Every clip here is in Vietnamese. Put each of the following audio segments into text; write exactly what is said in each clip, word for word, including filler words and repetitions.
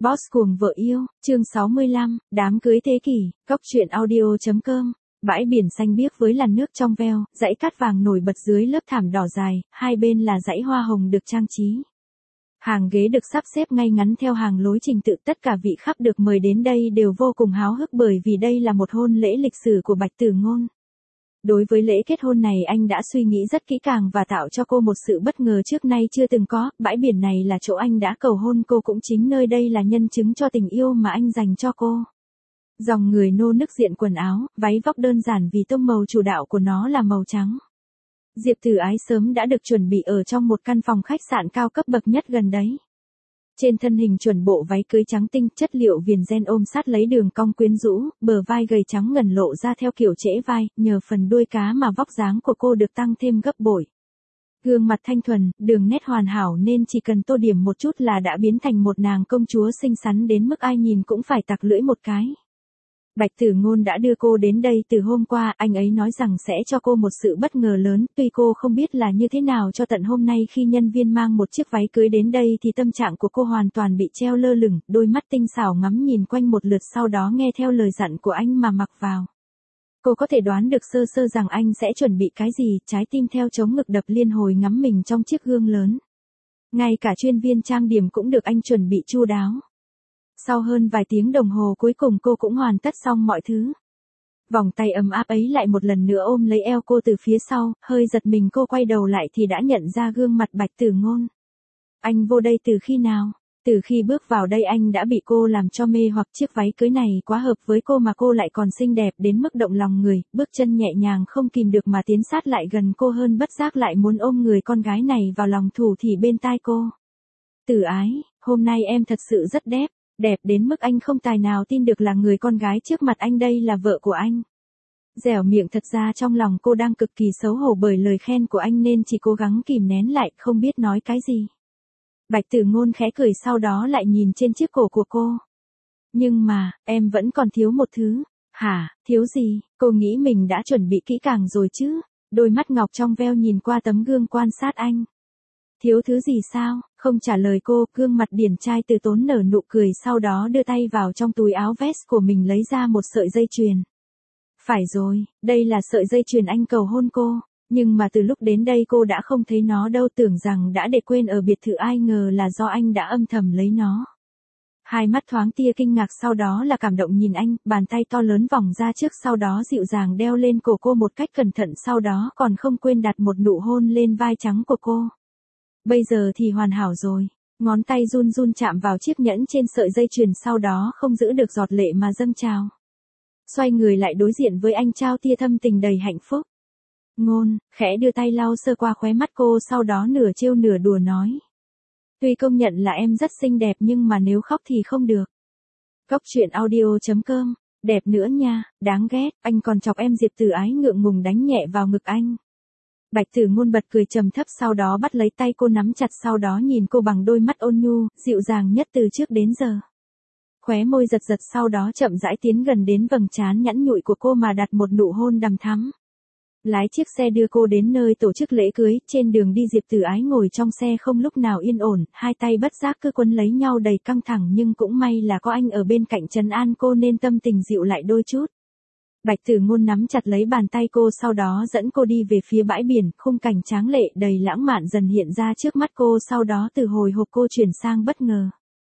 Boss cuồng vợ yêu, chương sáu mươi lăm, đám cưới thế kỷ, cốc truyện audio.com. Bãi biển xanh biếc với làn nước trong veo, dãy cát vàng nổi bật dưới lớp thảm đỏ dài, hai bên là dãy hoa hồng được trang trí. Hàng ghế được sắp xếp ngay ngắn theo hàng lối trình tự, tất cả vị khách được mời đến đây đều vô cùng háo hức bởi vì đây là một hôn lễ lịch sử của Bạch Tử Ngôn. Đối với lễ kết hôn này anh đã suy nghĩ rất kỹ càng và tạo cho cô một sự bất ngờ trước nay chưa từng có, bãi biển này là chỗ anh đã cầu hôn cô, cũng chính nơi đây là nhân chứng cho tình yêu mà anh dành cho cô. Dòng người nô nức diện quần áo, váy vóc đơn giản vì tông màu chủ đạo của nó là màu trắng. Diệp Tử Ái sớm đã được chuẩn bị ở trong một căn phòng khách sạn cao cấp bậc nhất gần đấy. Trên thân hình chuẩn bộ váy cưới trắng tinh, chất liệu viền ren ôm sát lấy đường cong quyến rũ, bờ vai gầy trắng ngần lộ ra theo kiểu trễ vai, nhờ phần đuôi cá mà vóc dáng của cô được tăng thêm gấp bội. Gương mặt thanh thuần, đường nét hoàn hảo nên chỉ cần tô điểm một chút là đã biến thành một nàng công chúa xinh xắn đến mức ai nhìn cũng phải tặc lưỡi một cái. Bạch Tử Ngôn đã đưa cô đến đây từ hôm qua, anh ấy nói rằng sẽ cho cô một sự bất ngờ lớn, tuy cô không biết là như thế nào cho tận hôm nay khi nhân viên mang một chiếc váy cưới đến đây thì tâm trạng của cô hoàn toàn bị treo lơ lửng, đôi mắt tinh xảo ngắm nhìn quanh một lượt sau đó nghe theo lời dặn của anh mà mặc vào. Cô có thể đoán được sơ sơ rằng anh sẽ chuẩn bị cái gì, trái tim theo chống ngực đập liên hồi ngắm mình trong chiếc gương lớn. Ngay cả chuyên viên trang điểm cũng được anh chuẩn bị chu đáo. Sau hơn vài tiếng đồng hồ cuối cùng cô cũng hoàn tất xong mọi thứ. Vòng tay ấm áp ấy lại một lần nữa ôm lấy eo cô từ phía sau, hơi giật mình cô quay đầu lại thì đã nhận ra gương mặt Bạch Tử Ngôn. Anh vô đây từ khi nào? Từ khi bước vào đây anh đã bị cô làm cho mê hoặc, chiếc váy cưới này quá hợp với cô mà cô lại còn xinh đẹp đến mức động lòng người, bước chân nhẹ nhàng không kìm được mà tiến sát lại gần cô, hơn bất giác lại muốn ôm người con gái này vào lòng thủ thỉ bên tai cô. Tử Ái, hôm nay em thật sự rất đẹp. Đẹp đến mức anh không tài nào tin được là người con gái trước mặt anh đây là vợ của anh. Dẻo miệng, thật ra trong lòng cô đang cực kỳ xấu hổ bởi lời khen của anh nên chỉ cố gắng kìm nén lại, không biết nói cái gì. Bạch Tử Ngôn khẽ cười sau đó lại nhìn trên chiếc cổ của cô. Nhưng mà, em vẫn còn thiếu một thứ. Hả, thiếu gì? Cô nghĩ mình đã chuẩn bị kỹ càng rồi chứ? Đôi mắt ngọc trong veo nhìn qua tấm gương quan sát anh. Thiếu thứ gì sao? Không trả lời cô, gương mặt điển trai từ tốn nở nụ cười sau đó đưa tay vào trong túi áo vest của mình lấy ra một sợi dây chuyền. Phải rồi, đây là sợi dây chuyền anh cầu hôn cô, nhưng mà từ lúc đến đây cô đã không thấy nó đâu, tưởng rằng đã để quên ở biệt thự, ai ngờ là do anh đã âm thầm lấy nó. Hai mắt thoáng tia kinh ngạc sau đó là cảm động nhìn anh, bàn tay to lớn vòng ra trước sau đó dịu dàng đeo lên cổ cô một cách cẩn thận, sau đó còn không quên đặt một nụ hôn lên vai trắng của cô. Bây giờ thì hoàn hảo rồi, ngón tay run run chạm vào chiếc nhẫn trên sợi dây chuyền sau đó không giữ được giọt lệ mà dâng trào. Xoay người lại đối diện với anh trao tia thâm tình đầy hạnh phúc. Ngôn, khẽ đưa tay lau sơ qua khóe mắt cô sau đó nửa trêu nửa đùa nói. Tuy công nhận là em rất xinh đẹp nhưng mà nếu khóc thì không được. Cốc truyện audio.com, đẹp nữa nha, đáng ghét, anh còn chọc em. Diệp Tử Ái ngượng ngùng đánh nhẹ vào ngực anh. Bạch Tử Ngôn bật cười trầm thấp sau đó bắt lấy tay cô nắm chặt sau đó nhìn cô bằng đôi mắt ôn nhu, dịu dàng nhất từ trước đến giờ. Khóe môi giật giật sau đó chậm rãi tiến gần đến vầng trán nhẵn nhụi của cô mà đặt một nụ hôn đằm thắm. Lái chiếc xe đưa cô đến nơi tổ chức lễ cưới, trên đường đi Diệp Tử Ái ngồi trong xe không lúc nào yên ổn, hai tay bất giác cứ quấn lấy nhau đầy căng thẳng nhưng cũng may là có anh ở bên cạnh trấn an cô nên tâm tình dịu lại đôi chút. Bạch Tử Ngôn nắm chặt lấy bàn tay cô sau đó dẫn cô đi về phía bãi biển, khung cảnh tráng lệ đầy lãng mạn dần hiện ra trước mắt cô, sau đó từ hồi hộp cô chuyển sang bất ngờ.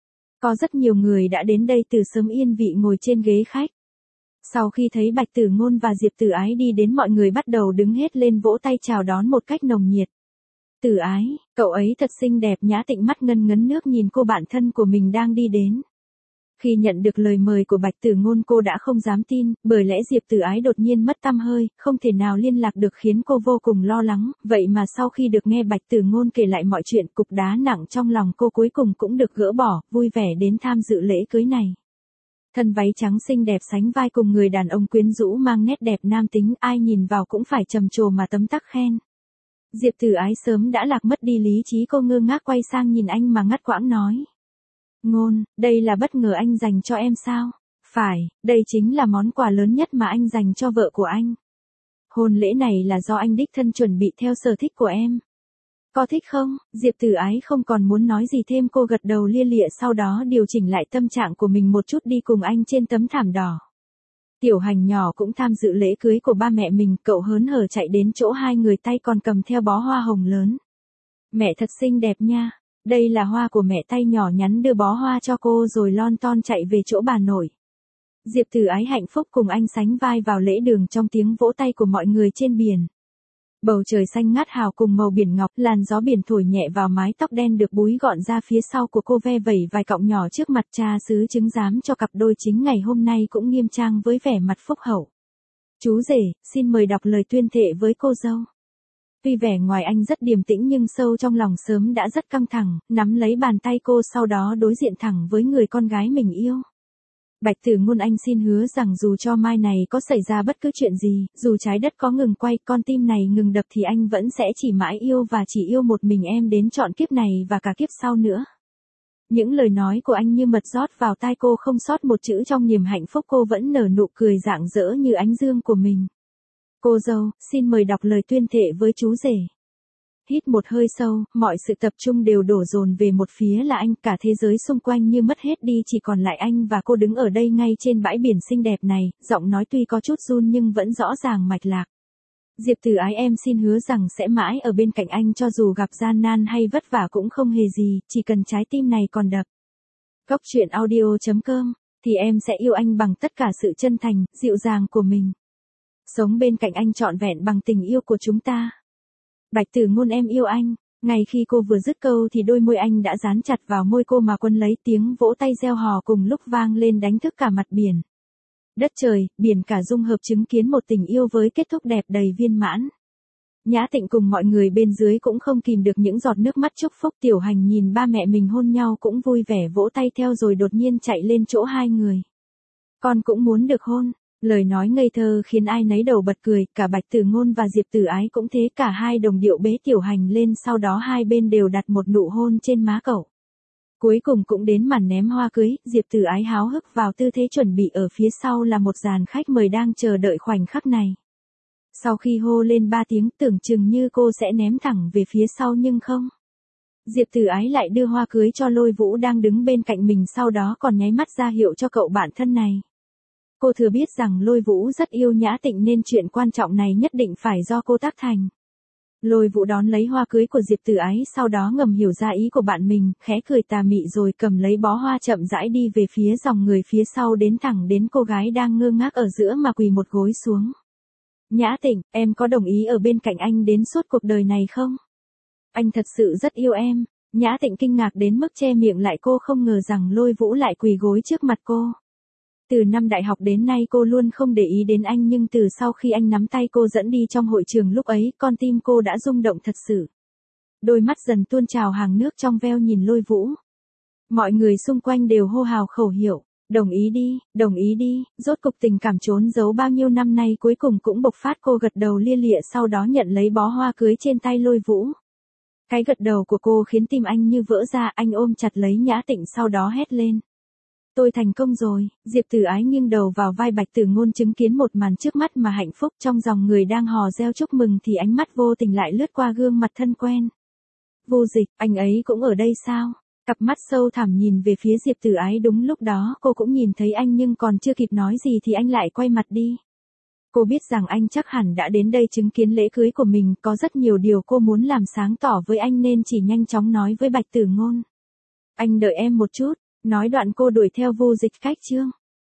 Có rất nhiều người đã đến đây từ sớm yên vị ngồi trên ghế khách. Sau khi thấy Bạch Tử Ngôn và Diệp Tử Ái đi đến, mọi người bắt đầu đứng hết lên vỗ tay chào đón một cách nồng nhiệt. Tử Ái, cậu ấy thật xinh đẹp nhã, tịnh mắt ngân ngấn nước nhìn cô bạn thân của mình đang đi đến. Khi nhận được lời mời của Bạch Tử Ngôn cô đã không dám tin, bởi lẽ Diệp Tử Ái đột nhiên mất tăm hơi, không thể nào liên lạc được khiến cô vô cùng lo lắng, vậy mà sau khi được nghe Bạch Tử Ngôn kể lại mọi chuyện, cục đá nặng trong lòng cô cuối cùng cũng được gỡ bỏ, vui vẻ đến tham dự lễ cưới này. Thân váy trắng xinh đẹp sánh vai cùng người đàn ông quyến rũ mang nét đẹp nam tính, ai nhìn vào cũng phải trầm trồ mà tấm tắc khen. Diệp Tử Ái sớm đã lạc mất đi lý trí, cô ngơ ngác quay sang nhìn anh mà ngắt quãng nói. Ngôn, đây là bất ngờ anh dành cho em sao? Phải, đây chính là món quà lớn nhất mà anh dành cho vợ của anh. Hôn lễ này là do anh đích thân chuẩn bị theo sở thích của em. Có thích không? Diệp Tử Ái không còn muốn nói gì thêm, cô gật đầu lia lịa, sau đó điều chỉnh lại tâm trạng của mình một chút đi cùng anh trên tấm thảm đỏ. Tiểu Hành nhỏ cũng tham dự lễ cưới của ba mẹ mình, cậu hớn hở chạy đến chỗ hai người, tay còn cầm theo bó hoa hồng lớn. Mẹ thật xinh đẹp nha. Đây là hoa của mẹ, tay nhỏ nhắn đưa bó hoa cho cô rồi lon ton chạy về chỗ bà nội. Diệp Tử Ái hạnh phúc cùng anh sánh vai vào lễ đường trong tiếng vỗ tay của mọi người trên biển. Bầu trời xanh ngát hào cùng màu biển ngọc, làn gió biển thổi nhẹ vào mái tóc đen được búi gọn ra phía sau của cô, ve vẩy vài cọng nhỏ trước mặt cha xứ chứng giám cho cặp đôi chính ngày hôm nay cũng nghiêm trang với vẻ mặt phúc hậu. Chú rể, xin mời đọc lời tuyên thệ với cô dâu. Tuy vẻ ngoài anh rất điềm tĩnh nhưng sâu trong lòng sớm đã rất căng thẳng, nắm lấy bàn tay cô sau đó đối diện thẳng với người con gái mình yêu. Bạch Tử Ngôn, anh xin hứa rằng dù cho mai này có xảy ra bất cứ chuyện gì, dù trái đất có ngừng quay, con tim này ngừng đập thì anh vẫn sẽ chỉ mãi yêu và chỉ yêu một mình em đến trọn kiếp này và cả kiếp sau nữa. Những lời nói của anh như mật rót vào tai cô, không sót một chữ. Trong niềm hạnh phúc cô vẫn nở nụ cười rạng rỡ như ánh dương của mình. Cô dâu, xin mời đọc lời tuyên thệ với chú rể. Hít một hơi sâu, mọi sự tập trung đều đổ dồn về một phía là anh, cả thế giới xung quanh như mất hết đi, chỉ còn lại anh và cô đứng ở đây ngay trên bãi biển xinh đẹp này, giọng nói tuy có chút run nhưng vẫn rõ ràng mạch lạc. Diệp Tử Ái, em xin hứa rằng sẽ mãi ở bên cạnh anh cho dù gặp gian nan hay vất vả cũng không hề gì, chỉ cần trái tim này còn đập. Cốc truyện audio chấm com, thì em sẽ yêu anh bằng tất cả sự chân thành, dịu dàng của mình. Sống bên cạnh anh trọn vẹn bằng tình yêu của chúng ta. Bạch Tử Ngôn, em yêu anh. Ngay khi cô vừa dứt câu thì đôi môi anh đã dán chặt vào môi cô mà quấn lấy, tiếng vỗ tay reo hò cùng lúc vang lên đánh thức cả mặt biển. Đất trời, biển cả dung hợp chứng kiến một tình yêu với kết thúc đẹp đầy viên mãn. Nhã Tịnh cùng mọi người bên dưới cũng không kìm được những giọt nước mắt chúc phúc. Tiểu Hành nhìn ba mẹ mình hôn nhau cũng vui vẻ vỗ tay theo rồi đột nhiên chạy lên chỗ hai người. Con cũng muốn được hôn. Lời nói ngây thơ khiến ai nấy đầu bật cười, cả Bạch Tử Ngôn và Diệp Tử Ái cũng thế, cả hai đồng điệu bế Tiểu Hành lên, sau đó hai bên đều đặt một nụ hôn trên má cậu. Cuối cùng cũng đến màn ném hoa cưới, Diệp Tử Ái háo hức vào tư thế chuẩn bị, ở phía sau là một dàn khách mời đang chờ đợi khoảnh khắc này. Sau khi hô lên ba tiếng, tưởng chừng như cô sẽ ném thẳng về phía sau nhưng không. Diệp Tử Ái lại đưa hoa cưới cho Lôi Vũ đang đứng bên cạnh mình, sau đó còn nháy mắt ra hiệu cho cậu bạn thân này. Cô thừa biết rằng Lôi Vũ rất yêu Nhã Tịnh nên chuyện quan trọng này nhất định phải do cô tác thành. Lôi Vũ đón lấy hoa cưới của Diệp Tử Ái, sau đó ngầm hiểu ra ý của bạn mình, khẽ cười tà mị rồi cầm lấy bó hoa chậm rãi đi về phía dòng người phía sau, đến thẳng đến cô gái đang ngơ ngác ở giữa mà quỳ một gối xuống. Nhã Tịnh, em có đồng ý ở bên cạnh anh đến suốt cuộc đời này không? Anh thật sự rất yêu em. Nhã Tịnh kinh ngạc đến mức che miệng lại, cô không ngờ rằng Lôi Vũ lại quỳ gối trước mặt cô. Từ năm đại học đến nay cô luôn không để ý đến anh, nhưng từ sau khi anh nắm tay cô dẫn đi trong hội trường lúc ấy, con tim cô đã rung động thật sự. Đôi mắt dần tuôn trào hàng nước trong veo nhìn Lôi Vũ. Mọi người xung quanh đều hô hào khẩu hiệu, đồng ý đi, đồng ý đi. Rốt cục tình cảm trốn giấu bao nhiêu năm nay cuối cùng cũng bộc phát, cô gật đầu lia lịa sau đó nhận lấy bó hoa cưới trên tay Lôi Vũ. Cái gật đầu của cô khiến tim anh như vỡ ra, anh ôm chặt lấy Nhã Tịnh sau đó hét lên. Tôi thành công rồi. Diệp Tử Ái nghiêng đầu vào vai Bạch Tử Ngôn chứng kiến một màn trước mắt mà hạnh phúc. Trong dòng người đang hò reo chúc mừng thì ánh mắt vô tình lại lướt qua gương mặt thân quen. Vô Dịch, anh ấy cũng ở đây sao? Cặp mắt sâu thẳm nhìn về phía Diệp Tử Ái, đúng lúc đó cô cũng nhìn thấy anh nhưng còn chưa kịp nói gì thì anh lại quay mặt đi. Cô biết rằng anh chắc hẳn đã đến đây chứng kiến lễ cưới của mình, có rất nhiều điều cô muốn làm sáng tỏ với anh nên chỉ nhanh chóng nói với Bạch Tử Ngôn. Anh đợi em một chút. Nói đoạn cô đuổi theo Vô Dịch cách chương.